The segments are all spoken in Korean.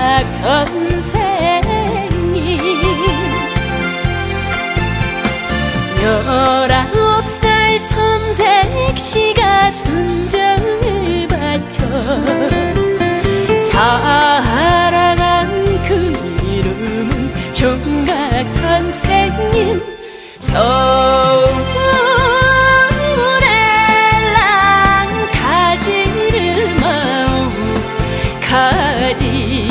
총각 선생님 19살 섬색시가 순정을 바쳐 살아간 그 이름은 총각 선생님 서울에랑 가지를 마오 가지를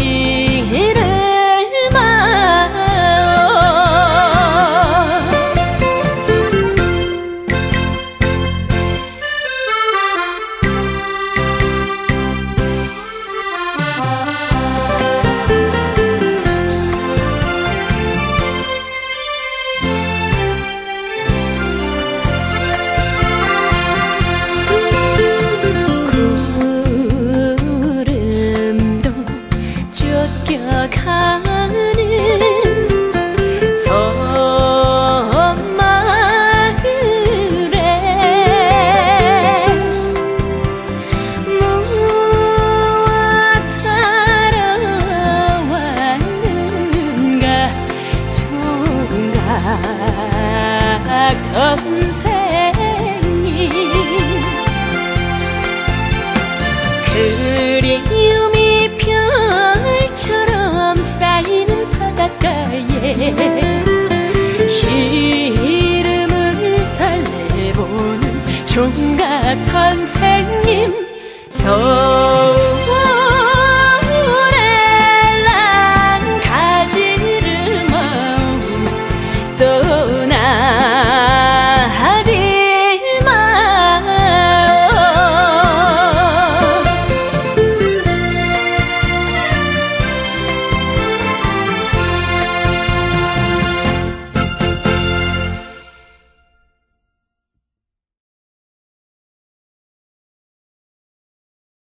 가는 섬마을에 무엇 하러 왔는가 총각 선생님 그리움이 별처럼 쌓이는 바닷가에 시름을 달래보는 총각 선생님